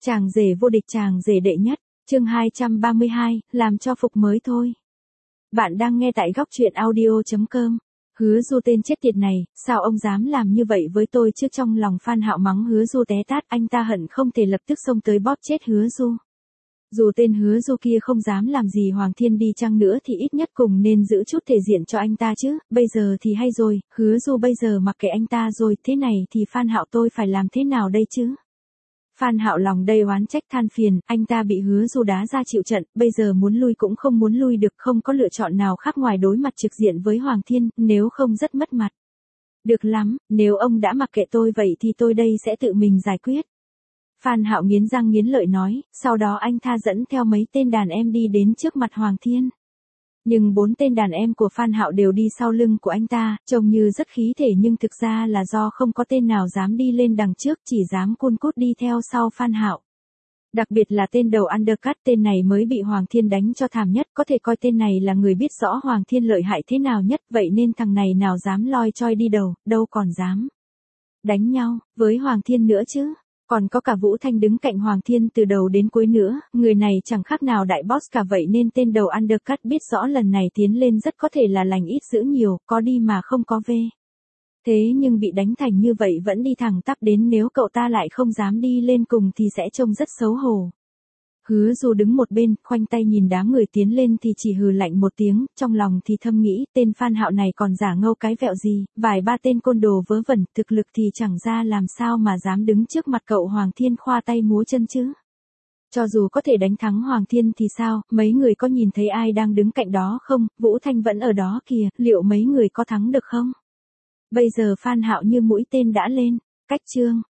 Chàng rể vô địch, chàng rể đệ nhất, chương 232, làm cho phục mới thôi. Bạn đang nghe tại góc truyện audio.com. Hứa Du tên chết tiệt này, sao ông dám làm như vậy với tôi chứ? Trong lòng Phan Hạo mắng Hứa Du té tát, anh ta hận không thể lập tức xông tới bóp chết Hứa Du. Dù tên Hứa Du kia không dám làm gì Hoàng Thiên đi chăng nữa thì ít nhất cùng nên giữ chút thể diện cho anh ta chứ, bây giờ thì hay rồi, Hứa Du bây giờ mặc kệ anh ta rồi, thế này thì Phan Hạo tôi phải làm thế nào đây chứ? Phan Hạo lòng đầy oán trách than phiền, anh ta bị Hứa Du đá ra chịu trận, bây giờ muốn lui cũng không muốn lui được, không có lựa chọn nào khác ngoài đối mặt trực diện với Hoàng Thiên, nếu không rất mất mặt. Được lắm, nếu ông đã mặc kệ tôi vậy thì tôi đây sẽ tự mình giải quyết. Phan Hạo nghiến răng nghiến lợi nói, sau đó anh ta dẫn theo mấy tên đàn em đi đến trước mặt Hoàng Thiên. Nhưng 4 tên đàn em của Phan Hạo đều đi sau lưng của anh ta, trông như rất khí thể nhưng thực ra là do không có tên nào dám đi lên đằng trước, chỉ dám cun cút đi theo sau Phan Hạo. Đặc biệt là tên đầu undercut, tên này mới bị Hoàng Thiên đánh cho thảm nhất, có thể coi tên này là người biết rõ Hoàng Thiên lợi hại thế nào nhất, vậy nên thằng này nào dám loi choi đi đầu, đâu còn dám đánh nhau với Hoàng Thiên nữa chứ. Còn có cả Vũ Thanh đứng cạnh Hoàng Thiên từ đầu đến cuối nữa, người này chẳng khác nào đại boss cả, vậy nên tên đầu undercut biết rõ lần này tiến lên rất có thể là lành ít dữ nhiều, có đi mà không có về. Thế nhưng bị đánh thành như vậy vẫn đi thẳng tắp đến, nếu cậu ta lại không dám đi lên cùng thì sẽ trông rất xấu hổ. Hứa Du đứng một bên, khoanh tay nhìn đám người tiến lên thì chỉ hừ lạnh một tiếng, trong lòng thì thầm nghĩ, tên Phan Hạo này còn giả ngâu cái vẹo gì, vài ba tên côn đồ vớ vẩn, thực lực thì chẳng ra làm sao mà dám đứng trước mặt cậu Hoàng Thiên khoa tay múa chân chứ. Cho dù có thể đánh thắng Hoàng Thiên thì sao, mấy người có nhìn thấy ai đang đứng cạnh đó không, Vũ Thanh vẫn ở đó kìa, liệu mấy người có thắng được không? Bây giờ Phan Hạo như mũi tên đã lên, cách chương.